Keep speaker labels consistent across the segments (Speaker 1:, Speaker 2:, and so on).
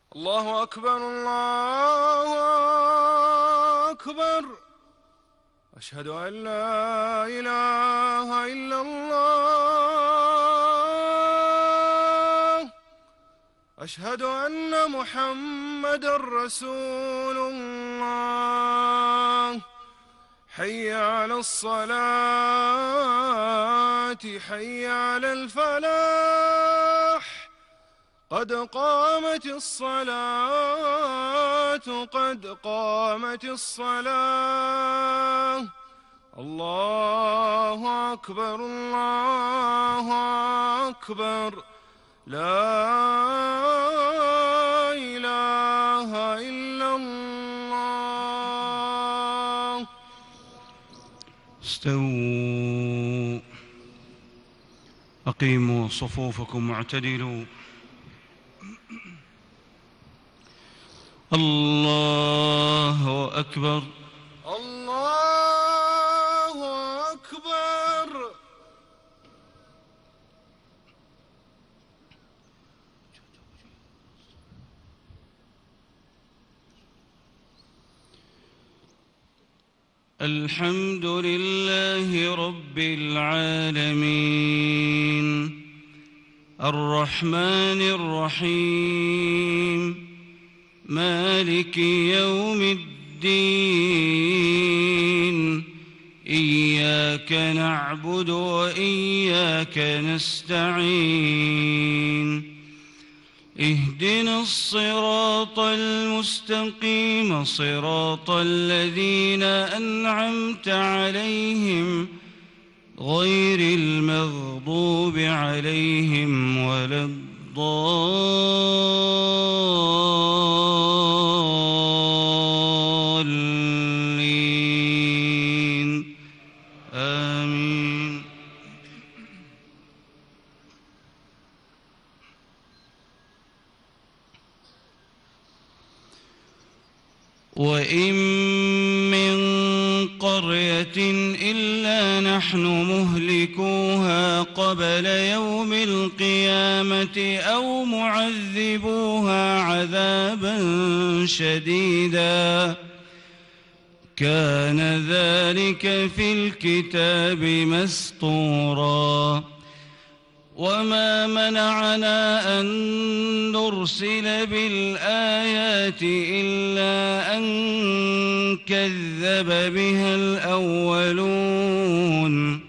Speaker 1: الله أكبر الله أكبر. أشهد أن لا إله إلا الله. أشهد أن محمدًا رسول الله. حي على الصلاة حي على الفلاح. قد قامت الصلاة قد قامت الصلاة. الله أكبر الله أكبر. لا إله إلا الله.
Speaker 2: استووا، أقيموا صفوفكم واعتدلوا. الله أكبر
Speaker 1: الله أكبر.
Speaker 2: الحمد لله رب العالمين الرحمن الرحيم مالك يوم الدين. إياك نعبد وإياك نستعين. اهدنا الصراط المستقيم صراط الذين أنعمت عليهم غير المغضوب عليهم ولا الضالين. آمين. وإن من قرية إلا نحن مهلكوها قبل يوم القيامة أو معذبوها عذابا شديدا كان ذلك في الكتاب مسطورا. وما منعنا أن نرسل بالآيات إلا أن كذب بها الأولون.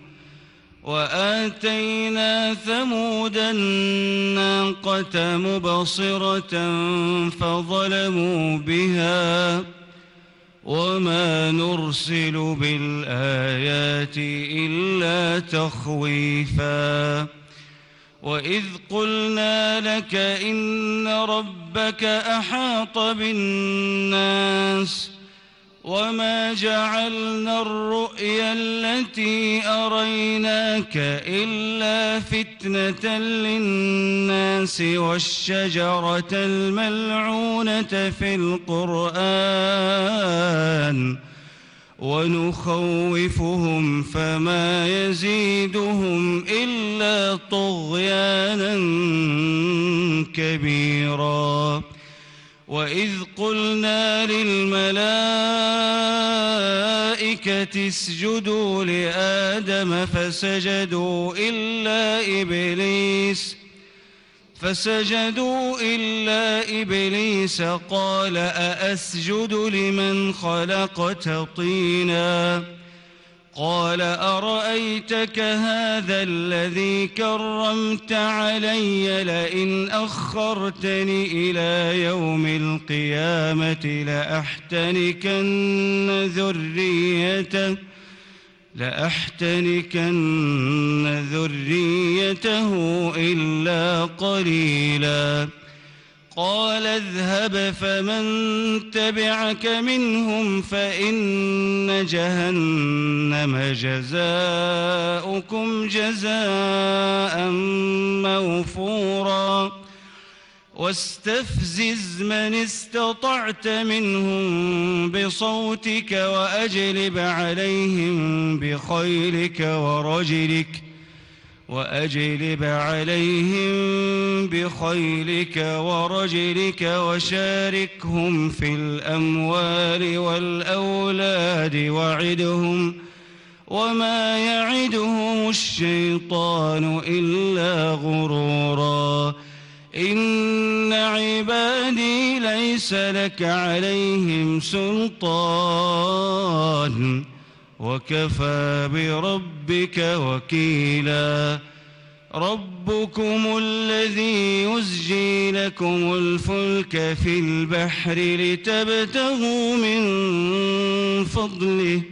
Speaker 2: وآتينا ثمود الناقة مبصرة فظلموا بها. وما نرسل بالآيات إلا تخويفا. وإذ قلنا لك إن ربك أحاط بالناس وما جعلنا الرؤيا التي أريناك إلا فتنة للناس والشجرة الملعونة في القرآن ونخوفهم فما يزيدهم إلا طغيانا كبيرا. وإذ قلنا للملائكة اسجدوا لآدم فسجدوا إلا إبليس قال أأسجد لمن خلقت طينا. قال أرأيتك هذا الذي كرمت علي لئن أخرتني إلى يوم القيامة لأحتنكن ذريته إلا قليلا. قال اذهب فمن تبعك منهم فإن جهنم جزاؤكم جزاء موفورا. واستفزز من استطعت منهم بصوتك وأجلب عليهم بخيلك وأجلب عليهم بخيلك ورجلك وشاركهم في الأموال والأولاد وعدهم وما يعدهم الشيطان إلا غرورا إن عبادي ليس لك عليهم سلطان وكفى بربك وكيلا ربكم الذي يزجي لكم الفلك في البحر لتبتغوا من فضله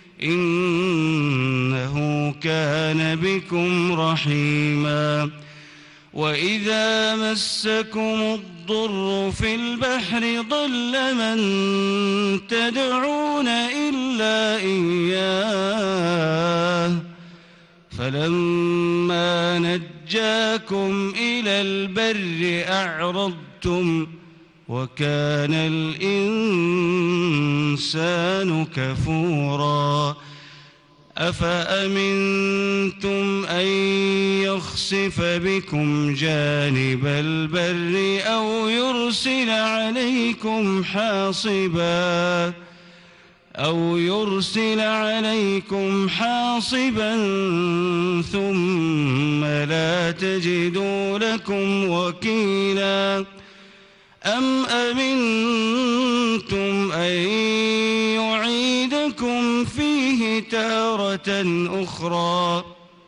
Speaker 2: إنه كان بكم رحيما وإذا مسكم الضر في البحر ضل من تدعون إلا إياه فلما نجاكم إلى البر أعرضتم وكان الإنسان كفورا أفأمنتم أن يخسف بكم جانب البر أو يرسل عليكم حاصبا ثم لا تجدوا لكم وكيلا أم أمنتم أن يعيدكم فيه تارة أخرى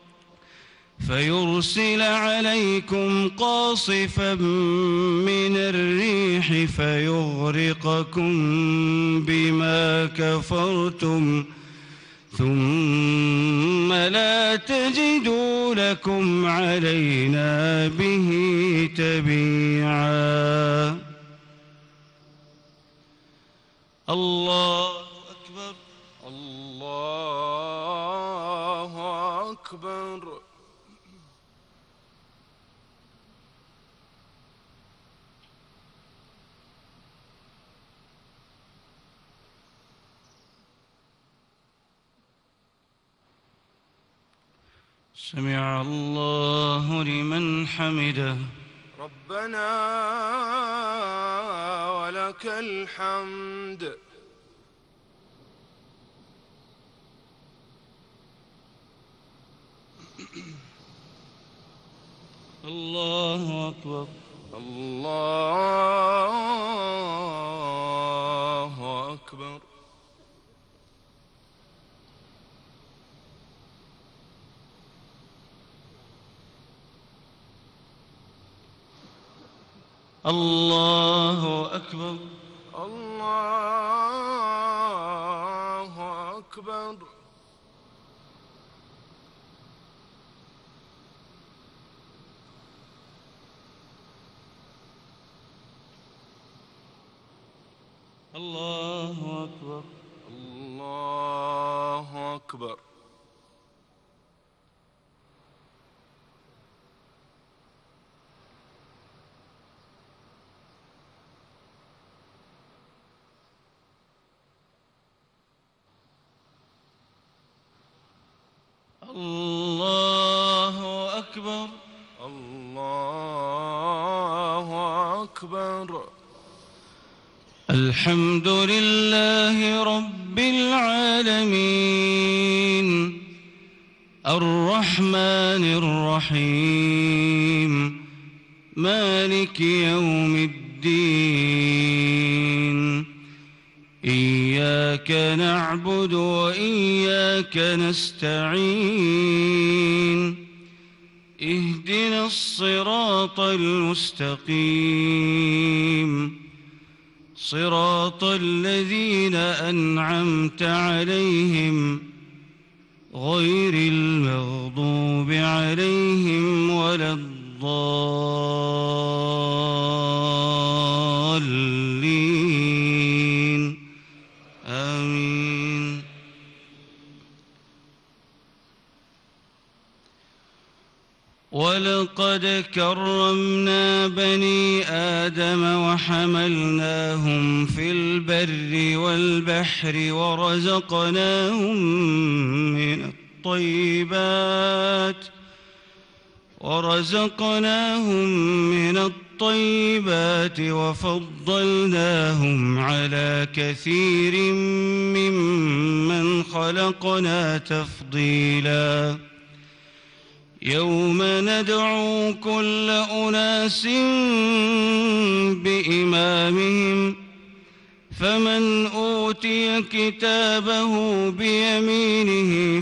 Speaker 2: فيرسل عليكم قاصفا من الريح فيغرقكم بما كفرتم ثم لا تجدوا لكم علينا به تبيعا الله أكبر
Speaker 1: الله أكبر
Speaker 2: سمع الله لمن حمده
Speaker 1: ربنا ولك الحمد
Speaker 2: الله أكبر
Speaker 1: الله أكبر
Speaker 2: الله أكبر
Speaker 1: الله أكبر
Speaker 2: الله أكبر
Speaker 1: الله أكبر
Speaker 2: الله أكبر
Speaker 1: الله أكبر
Speaker 2: الحمد لله رب العالمين الرحمن الرحيم مالك يوم الدين إياك نعبد وإياك نستعين اهدنا الصراط المستقيم صراط الذين أنعمت عليهم غير المغضوب عليهم ولا الضالين آمين ولقد كرمنا بني آدم وحملناهم في البر والبحر ورزقناهم من الطيبات وفضلناهم على كثير ممن خلقنا تفضيلا يوم ندعو كل أناس بإمامهم فمن أوتي كتابه بيمينه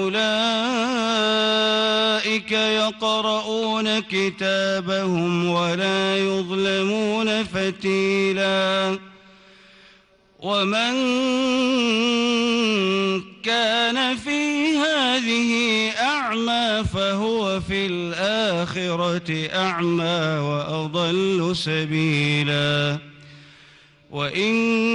Speaker 2: فأولئك يقرؤون كتابهم ولا يظلمون فتيلا ومن كان في هذه أعمى فهو في الآخرة أعمى وأضل سبيلا وإن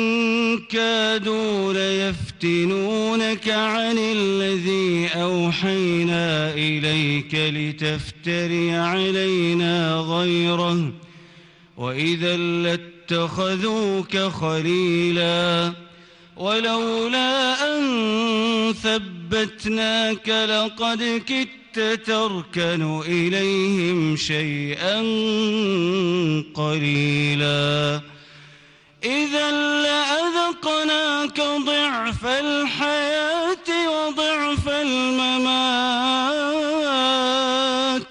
Speaker 2: كادوا ليفتنونك عن الذي أوحينا إليك لتفتري علينا غيره وإذا لاتخذوك خليلا ولولا أن ثبتناك لقد كدت تركن إليهم شيئا قليلا إذا لأذقناك ضعف الحياة وضعف الممات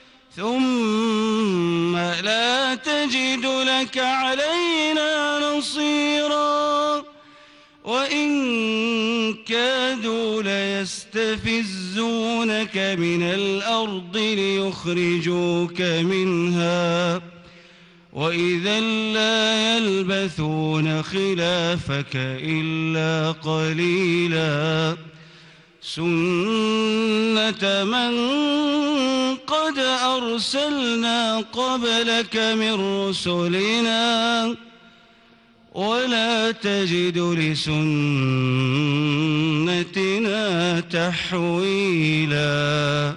Speaker 2: ثم لا تجد لك علينا نصيرا وإن كادوا ليستفزونك من الأرض ليخرجوك منها وإذا لا يلبثون خلافك إلا قليلا سنة من قد أرسلنا قبلك من رسلنا ولا تجد لسنتنا تحويلا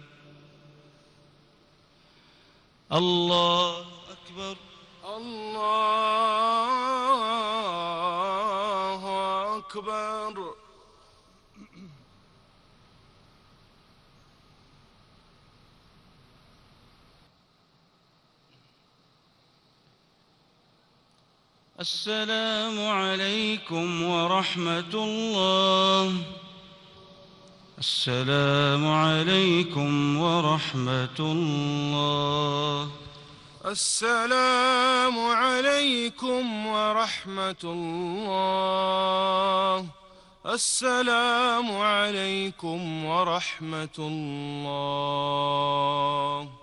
Speaker 2: الله أكبر
Speaker 1: الله أكبر.
Speaker 2: السلام عليكم ورحمة الله. السلام عليكم ورحمة الله.
Speaker 1: السلام عليكم ورحمة الله. السلام عليكم ورحمة الله.